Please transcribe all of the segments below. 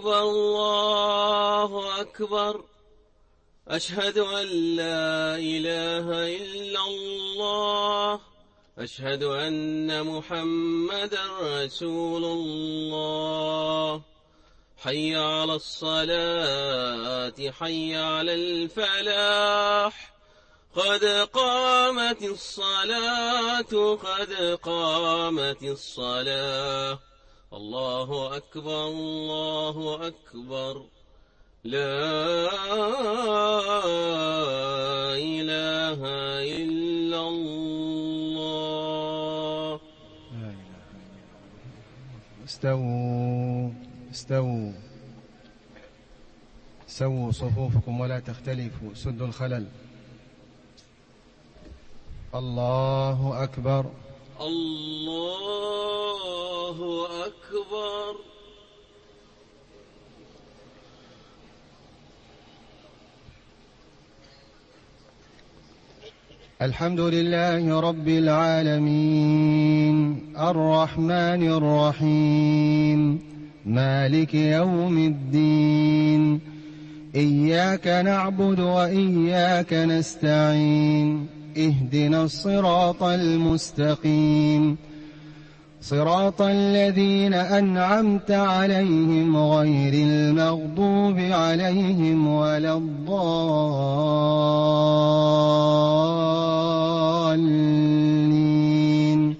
الله أكبر. أشهد أن لا إله إلا الله. أشهد أن محمدا رسول الله. حي على الصلاة، حي على الفلاح. قد قامت الصلاة، قد قامت الصلاة. الله أكبر، الله أكبر. لا إله إلا الله. استووا استووا، سووا صفوفكم ولا تختلفوا، سدوا الخلل. الله أكبر، الله أكبر. الحمد لله رب العالمين، الرحمن الرحيم، مالك يوم الدين. إياك نعبد وإياك نستعين، اهدنا الصراط المستقيم، صراط الذين أنعمت عليهم غير المغضوب عليهم ولا الضالين.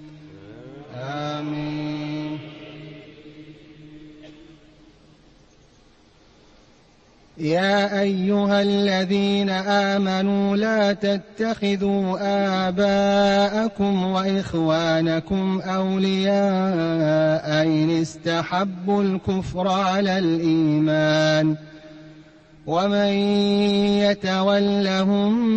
آمين. يا أيها الذين آمنوا لا تتخذوا آباءكم وإخوانكم أولياء إن استحبوا الكفر على الإيمان، ومن يتولهم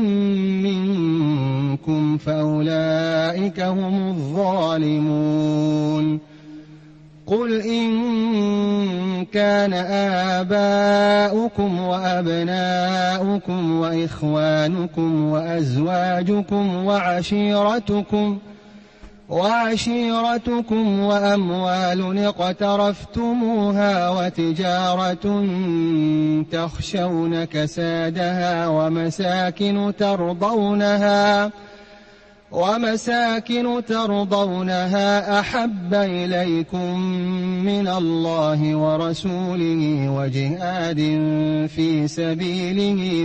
منكم فأولئك هم الظالمون. قل إن كان آباؤكم وأبناؤكم وإخوانكم وأزواجكم وعشيرتكم وأموال اقترفتموها وتجارة تخشون كسادها ومساكن ترضونها أحب إليكم من الله ورسوله وجهاد في سبيله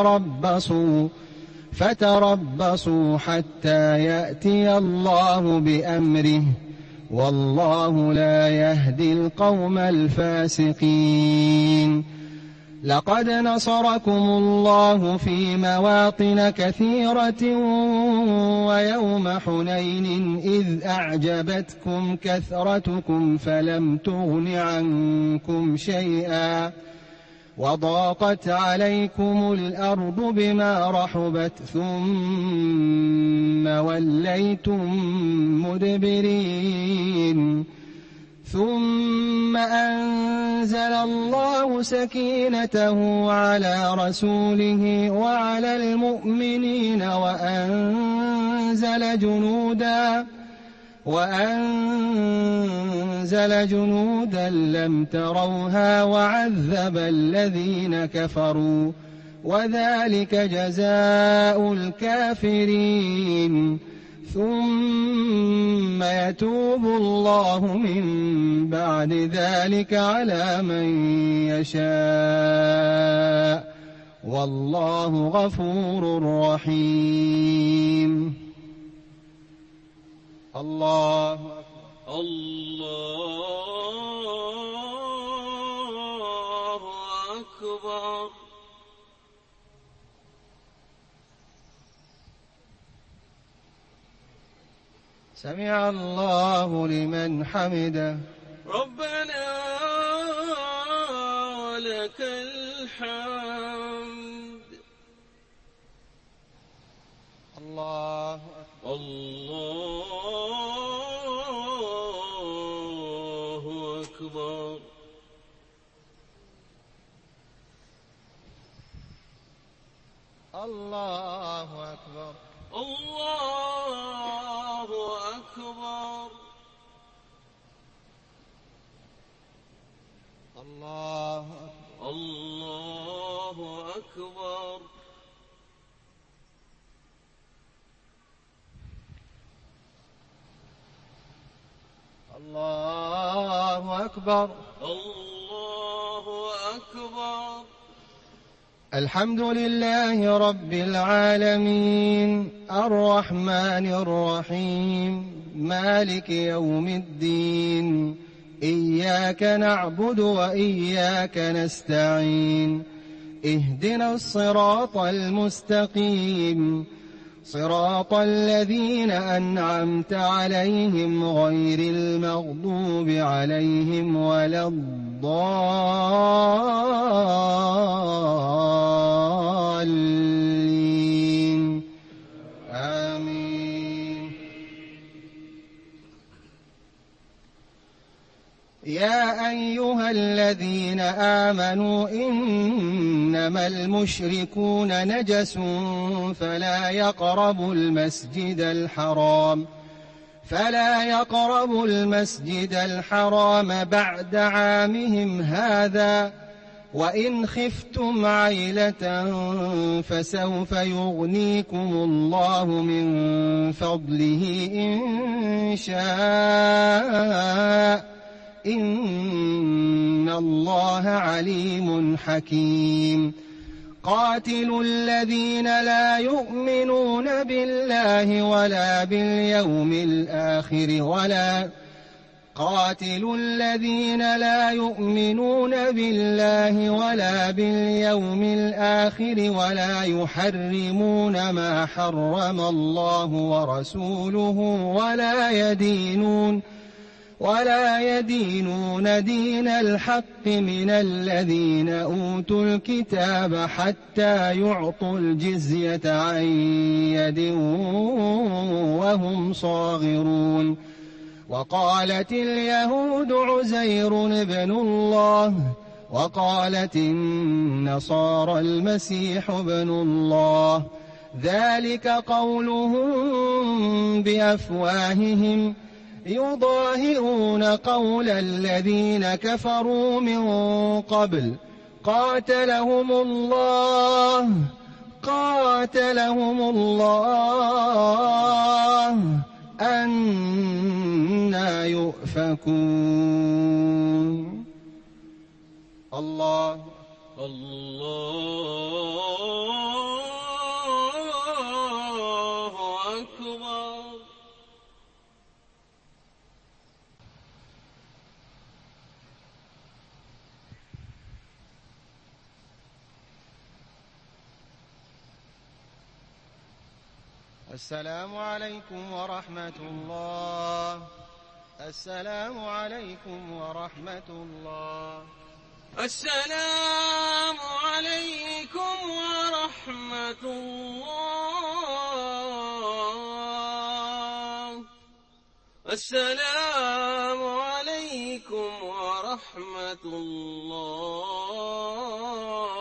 فتربصوا حتى يأتي الله بأمره، والله لا يهدي القوم الفاسقين. لقد نصركم الله في مواطن كثيرة ويوم حنين إذ أعجبتكم كثرتكم فلم تغن عنكم شيئا وضاقت عليكم الأرض بما رحبت ثم وليتم مدبرين. ثم أنزل الله سكينته على رسوله وعلى المؤمنين وأنزل جنودا لم تروها وعذب الذين كفروا، وذلك جزاء الكافرين. ثم يتوب الله من بعد ذلك على من يشاء، والله غفور رحيم. الله أكبر. الله أكبر. سمع الله لمن حمده. ربنا ولك الحمد. الله أكبر. الله أكبر. الله أكبر. الله أكبر. الله أكبر. الله أكبر. الله أكبر. الله أكبر. الحمد لله رب العالمين الرحمن الرحيم مالك يوم الدين إياك نعبد وإياك نستعين اهدنا الصراط المستقيم صراط الذين أنعمت عليهم غير المغضوب عليهم ولا الضالين آمين. يا أيها الذين آمنوا إنما المشركون نجس فلا يقربوا المسجد الحرام بعد عامهم هذا وإن خفتم عيلة فسوف يغنيكم الله من فضله إن شاء إن الله عليم حكيم. قاتلوا الذين لا يؤمنون بالله ولا باليوم الآخر ولا يحرمون ما حرم الله ورسوله ولا يدينون دين الحق من الذين أوتوا الكتاب حتى يعطوا الجزية عن يد وهم صاغرون. وقالت اليهود عزير ابن الله وقالت النصارى المسيح ابن الله ذلك قولهم بأفواههم يضاهئون قول الذين كفروا من قبل قاتلهم الله أنى يؤفكون. الله أكبر. السلام عليكم ورحمة الله. السلام عليكم ورحمة الله. السلام عليكم ورحمة الله. السلام عليكم ورحمة الله.